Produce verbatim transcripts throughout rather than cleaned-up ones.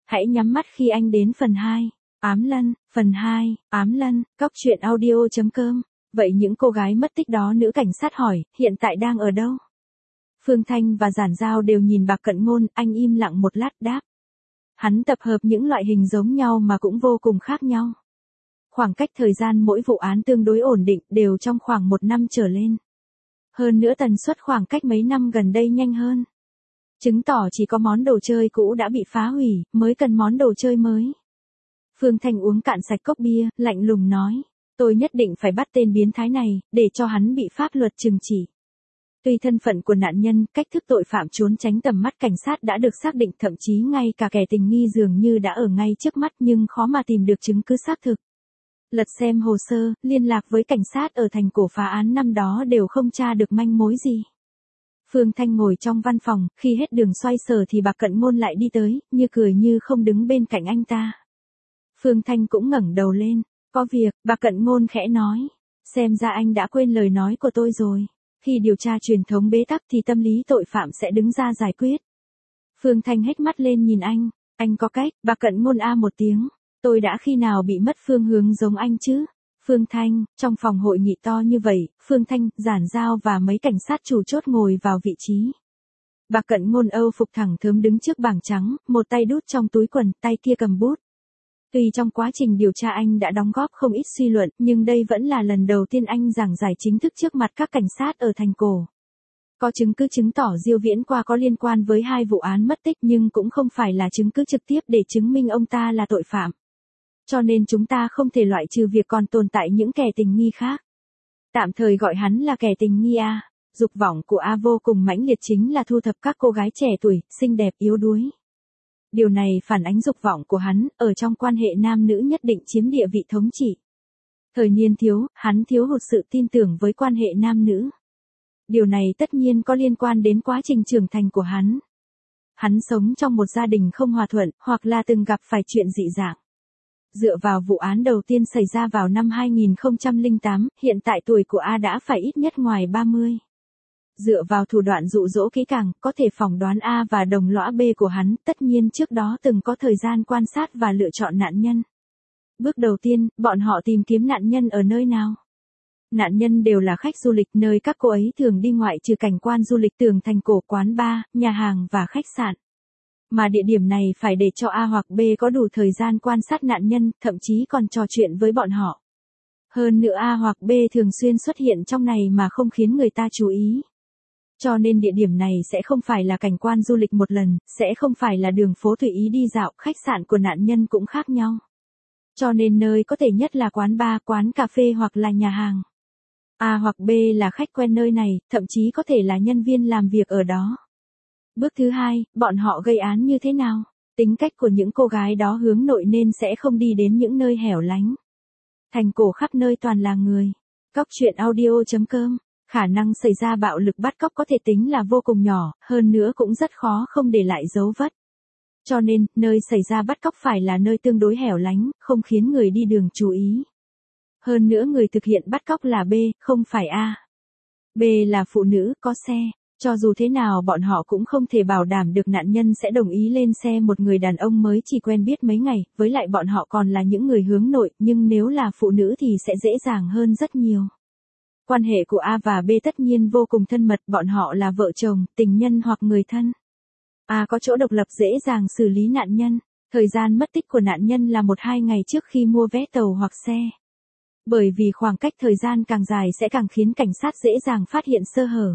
Hãy nhắm mắt khi anh đến phần hai. Ám Lân, phần hai, Ám Lân, cóc truyện audio chấm com. Vậy những cô gái mất tích đó, nữ cảnh sát hỏi, hiện tại đang ở đâu? Phương Thanh và Giản Giao đều nhìn Bạc Cận Ngôn, anh im lặng một lát đáp. Hắn tập hợp những loại hình giống nhau mà cũng vô cùng khác nhau. Khoảng cách thời gian mỗi vụ án tương đối ổn định, đều trong khoảng một năm trở lên. Hơn nữa tần suất khoảng cách mấy năm gần đây nhanh hơn. Chứng tỏ chỉ có món đồ chơi cũ đã bị phá hủy, mới cần món đồ chơi mới. Phương Thanh uống cạn sạch cốc bia, lạnh lùng nói. Tôi nhất định phải bắt tên biến thái này, để cho hắn bị pháp luật trừng trị. Tuy thân phận của nạn nhân, cách thức tội phạm trốn tránh tầm mắt cảnh sát đã được xác định, thậm chí ngay cả kẻ tình nghi dường như đã ở ngay trước mắt, nhưng khó mà tìm được chứng cứ xác thực. Lật xem hồ sơ, liên lạc với cảnh sát ở thành cổ phá án năm đó đều không tra được manh mối gì. Phương Thanh ngồi trong văn phòng, khi hết đường xoay sở thì Bạc Cận Ngôn lại đi tới, như cười như không đứng bên cạnh anh ta. Phương Thanh cũng ngẩng đầu lên. Có việc, Bạc Cận Ngôn khẽ nói. Xem ra anh đã quên lời nói của tôi rồi. Khi điều tra truyền thống bế tắc thì tâm lý tội phạm sẽ đứng ra giải quyết. Phương Thanh hét mắt lên nhìn anh. Anh có cách, Bạc Cận Ngôn a một tiếng. Tôi đã khi nào bị mất phương hướng giống anh chứ? Phương Thanh, trong phòng hội nghị to như vậy, Phương Thanh, Giản Giao và mấy cảnh sát chủ chốt ngồi vào vị trí. Bạc Cận Ngôn Âu phục thẳng thớm đứng trước bảng trắng, một tay đút trong túi quần, tay kia cầm bút. Tuy trong quá trình điều tra anh đã đóng góp không ít suy luận, nhưng đây vẫn là lần đầu tiên anh giảng giải chính thức trước mặt các cảnh sát ở thành cổ. Có chứng cứ chứng tỏ Diêu Viễn Qua có liên quan với hai vụ án mất tích, nhưng cũng không phải là chứng cứ trực tiếp để chứng minh ông ta là tội phạm. Cho nên chúng ta không thể loại trừ việc còn tồn tại những kẻ tình nghi khác. Tạm thời gọi hắn là kẻ tình nghi A. Dục vọng của A vô cùng mãnh liệt, chính là thu thập các cô gái trẻ tuổi, xinh đẹp, yếu đuối. Điều này phản ánh dục vọng của hắn, ở trong quan hệ nam nữ nhất định chiếm địa vị thống trị. Thời niên thiếu, hắn thiếu hụt sự tin tưởng với quan hệ nam nữ. Điều này tất nhiên có liên quan đến quá trình trưởng thành của hắn. Hắn sống trong một gia đình không hòa thuận, hoặc là từng gặp phải chuyện dị dạng. Dựa vào vụ án đầu tiên xảy ra vào năm hai nghìn không trăm lẻ tám, hiện tại tuổi của A đã phải ít nhất ngoài ba mươi. Dựa vào thủ đoạn dụ dỗ kỹ càng, có thể phỏng đoán A và đồng lõa B của hắn, tất nhiên trước đó từng có thời gian quan sát và lựa chọn nạn nhân. Bước đầu tiên, bọn họ tìm kiếm nạn nhân ở nơi nào? Nạn nhân đều là khách du lịch, nơi các cô ấy thường đi ngoại trừ cảnh quan du lịch, tường thành cổ, quán bar, nhà hàng và khách sạn. Mà địa điểm này phải để cho A hoặc B có đủ thời gian quan sát nạn nhân, thậm chí còn trò chuyện với bọn họ. Hơn nữa A hoặc B thường xuyên xuất hiện trong này mà không khiến người ta chú ý. Cho nên địa điểm này sẽ không phải là cảnh quan du lịch một lần, sẽ không phải là đường phố tùy ý đi dạo, khách sạn của nạn nhân cũng khác nhau. Cho nên nơi có thể nhất là quán bar, quán cà phê hoặc là nhà hàng. A hoặc B là khách quen nơi này, thậm chí có thể là nhân viên làm việc ở đó. Bước thứ hai, bọn họ gây án như thế nào? Tính cách của những cô gái đó hướng nội nên sẽ không đi đến những nơi hẻo lánh. Thành cổ khắp nơi toàn là người. Cóc truyện audio chấm com. Khả năng xảy ra bạo lực bắt cóc có thể tính là vô cùng nhỏ, hơn nữa cũng rất khó không để lại dấu vết. Cho nên, nơi xảy ra bắt cóc phải là nơi tương đối hẻo lánh, không khiến người đi đường chú ý. Hơn nữa người thực hiện bắt cóc là B, không phải A. B là phụ nữ, có xe. Cho dù thế nào bọn họ cũng không thể bảo đảm được nạn nhân sẽ đồng ý lên xe một người đàn ông mới chỉ quen biết mấy ngày, với lại bọn họ còn là những người hướng nội, nhưng nếu là phụ nữ thì sẽ dễ dàng hơn rất nhiều. Quan hệ của A và B tất nhiên vô cùng thân mật, bọn họ là vợ chồng, tình nhân hoặc người thân. A có chỗ độc lập dễ dàng xử lý nạn nhân. Thời gian mất tích của nạn nhân là một hai ngày trước khi mua vé tàu hoặc xe. Bởi vì khoảng cách thời gian càng dài sẽ càng khiến cảnh sát dễ dàng phát hiện sơ hở.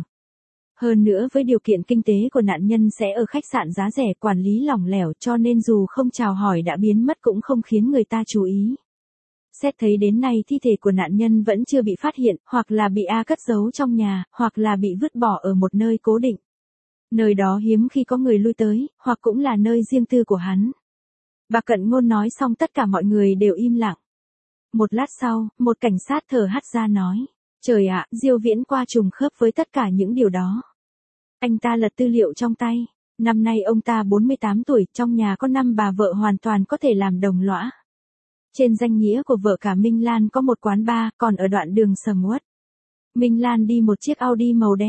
Hơn nữa với điều kiện kinh tế của nạn nhân sẽ ở khách sạn giá rẻ, quản lý lỏng lẻo, cho nên dù không chào hỏi đã biến mất cũng không khiến người ta chú ý. Xét thấy đến nay thi thể của nạn nhân vẫn chưa bị phát hiện, hoặc là bị A cất giấu trong nhà, hoặc là bị vứt bỏ ở một nơi cố định. Nơi đó hiếm khi có người lui tới, hoặc cũng là nơi riêng tư của hắn. Bạc Cận Ngôn nói xong tất cả mọi người đều im lặng. Một lát sau, một cảnh sát thở hắt ra nói. Trời ạ, Diêu Viễn Qua trùng khớp với tất cả những điều đó. Anh ta lật tư liệu trong tay. Năm nay ông ta bốn mươi tám tuổi, trong nhà có năm bà vợ hoàn toàn có thể làm đồng lõa. Trên danh nghĩa của vợ cả Minh Lan có một quán bar, còn ở đoạn đường sầm uất. Minh Lan đi một chiếc Audi màu đen.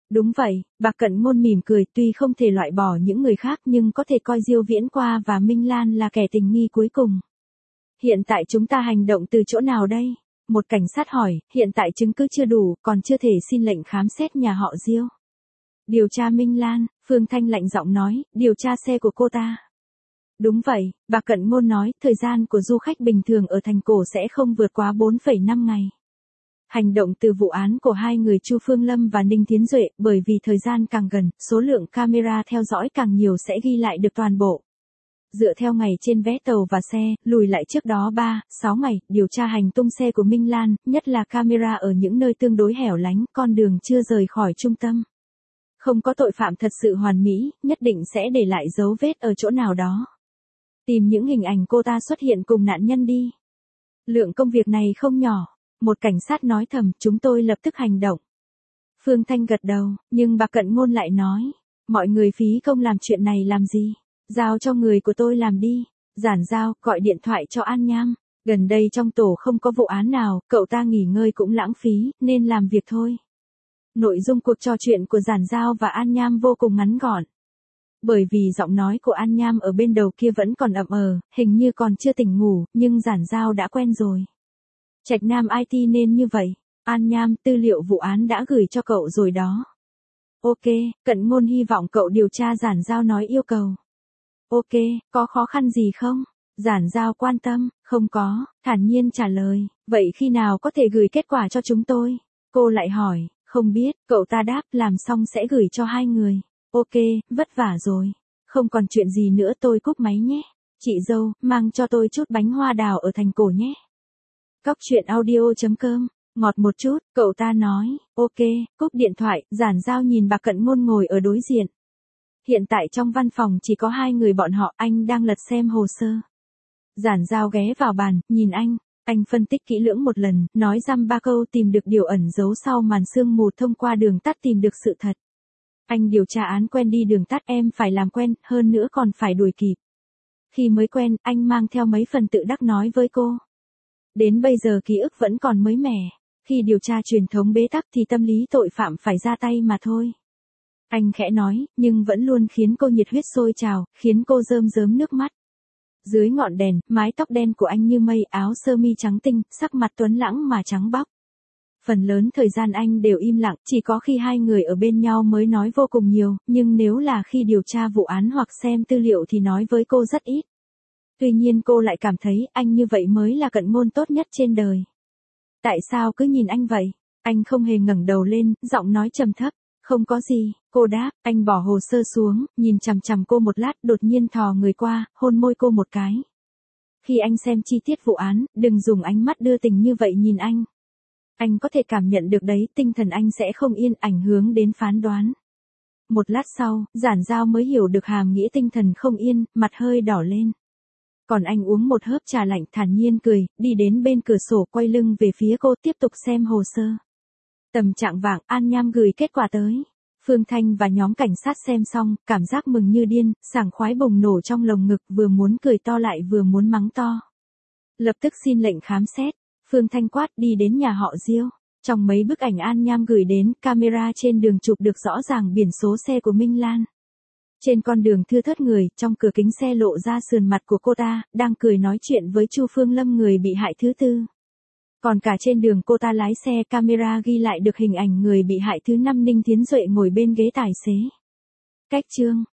Đúng vậy, Bạc Cận Ngôn mỉm cười, tuy không thể loại bỏ những người khác nhưng có thể coi Diêu Viễn Qua và Minh Lan là kẻ tình nghi cuối cùng. Hiện tại chúng ta hành động từ chỗ nào đây? Một cảnh sát hỏi, hiện tại chứng cứ chưa đủ, còn chưa thể xin lệnh khám xét nhà họ Diêu. Điều tra Minh Lan, Phương Thanh lạnh giọng nói, điều tra xe của cô ta. Đúng vậy, Bạc Cận Ngôn nói, thời gian của du khách bình thường ở thành cổ sẽ không vượt quá bốn phẩy năm ngày. Hành động từ vụ án của hai người Chu Phương Lâm và Ninh Thiến Duệ, bởi vì thời gian càng gần, số lượng camera theo dõi càng nhiều sẽ ghi lại được toàn bộ. Dựa theo ngày trên vé tàu và xe, lùi lại trước đó ba, sáu ngày, điều tra hành tung xe của Minh Lan, nhất là camera ở những nơi tương đối hẻo lánh, con đường chưa rời khỏi trung tâm. Không có tội phạm thật sự hoàn mỹ, nhất định sẽ để lại dấu vết ở chỗ nào đó. Tìm những hình ảnh cô ta xuất hiện cùng nạn nhân đi. Lượng công việc này không nhỏ. Một cảnh sát nói thầm, chúng tôi lập tức hành động. Phương Thanh gật đầu, nhưng Bạc Cận Ngôn lại nói, mọi người phí công làm chuyện này làm gì? Giao cho người của tôi làm đi. Giản Giao, gọi điện thoại cho An Nham. Gần đây trong tổ không có vụ án nào, cậu ta nghỉ ngơi cũng lãng phí, nên làm việc thôi. Nội dung cuộc trò chuyện của Giản Giao và An Nham vô cùng ngắn gọn. Bởi vì giọng nói của An Nham ở bên đầu kia vẫn còn ậm ờ, hình như còn chưa tỉnh ngủ, nhưng Giản Giao đã quen rồi. Trạch Nam i tê nên như vậy. An Nham, tư liệu vụ án đã gửi cho cậu rồi đó. Ok, Cận Ngôn hy vọng cậu điều tra. Giản Giao nói yêu cầu. Ok, có khó khăn gì không? Giản Giao quan tâm, không có, thản nhiên trả lời. Vậy khi nào có thể gửi kết quả cho chúng tôi? Cô lại hỏi, không biết, cậu ta đáp, làm xong sẽ gửi cho hai người. Ok, vất vả rồi. Không còn chuyện gì nữa, tôi cúp máy nhé. Chị dâu, mang cho tôi chút bánh hoa đào ở thành cổ nhé. Cóc truyện audio chấm com, ngọt một chút, cậu ta nói, ok, cúp điện thoại. Giản Giao nhìn Bạc Cận Ngôn ngồi ở đối diện. Hiện tại trong văn phòng chỉ có hai người bọn họ, anh đang lật xem hồ sơ. Giản Giao ghé vào bàn, nhìn anh, anh phân tích kỹ lưỡng một lần, nói dăm ba câu tìm được điều ẩn giấu sau màn sương mù, thông qua đường tắt tìm được sự thật. Anh điều tra án quen đi đường tắt, em phải làm quen, hơn nữa còn phải đuổi kịp. Khi mới quen, anh mang theo mấy phần tự đắc nói với cô. Đến bây giờ ký ức vẫn còn mới mẻ, khi điều tra truyền thống bế tắc thì tâm lý tội phạm phải ra tay mà thôi. Anh khẽ nói, nhưng vẫn luôn khiến cô nhiệt huyết sôi trào, khiến cô rơm rớm nước mắt. Dưới ngọn đèn, mái tóc đen của anh như mây, áo sơ mi trắng tinh, sắc mặt tuấn lãng mà trắng bóc. Phần lớn thời gian anh đều im lặng, chỉ có khi hai người ở bên nhau mới nói vô cùng nhiều, nhưng nếu là khi điều tra vụ án hoặc xem tư liệu thì nói với cô rất ít. Tuy nhiên cô lại cảm thấy anh như vậy mới là Cận Ngôn tốt nhất trên đời. Tại sao cứ nhìn anh vậy? Anh không hề ngẩng đầu lên, giọng nói trầm thấp. Không có gì, cô đáp. Anh bỏ hồ sơ xuống, nhìn chằm chằm cô một lát, đột nhiên thò người qua, hôn môi cô một cái. Khi anh xem chi tiết vụ án, đừng dùng ánh mắt đưa tình như vậy nhìn anh. Anh có thể cảm nhận được đấy, tinh thần anh sẽ không yên, ảnh hưởng đến phán đoán. Một lát sau, Giản Giao mới hiểu được hàm nghĩa tinh thần không yên, mặt hơi đỏ lên. Còn anh uống một hớp trà lạnh, thản nhiên cười, đi đến bên cửa sổ, quay lưng về phía cô, tiếp tục xem hồ sơ. Tầm trạng vạng, An Nham gửi kết quả tới. Phương Thanh và nhóm cảnh sát xem xong, cảm giác mừng như điên, sảng khoái bùng nổ trong lồng ngực, vừa muốn cười to lại vừa muốn mắng to. Lập tức xin lệnh khám xét. Phương Thanh quát, đi đến nhà họ Diêu. Trong mấy bức ảnh An Nham gửi đến, camera trên đường chụp được rõ ràng biển số xe của Minh Lan. Trên con đường thưa thớt người, trong cửa kính xe lộ ra sườn mặt của cô ta, đang cười nói chuyện với Chu Phương Lâm, người bị hại thứ tư. Còn cả trên đường cô ta lái xe, camera ghi lại được hình ảnh người bị hại thứ năm Ninh Thiến Duệ ngồi bên ghế tài xế. Cách chương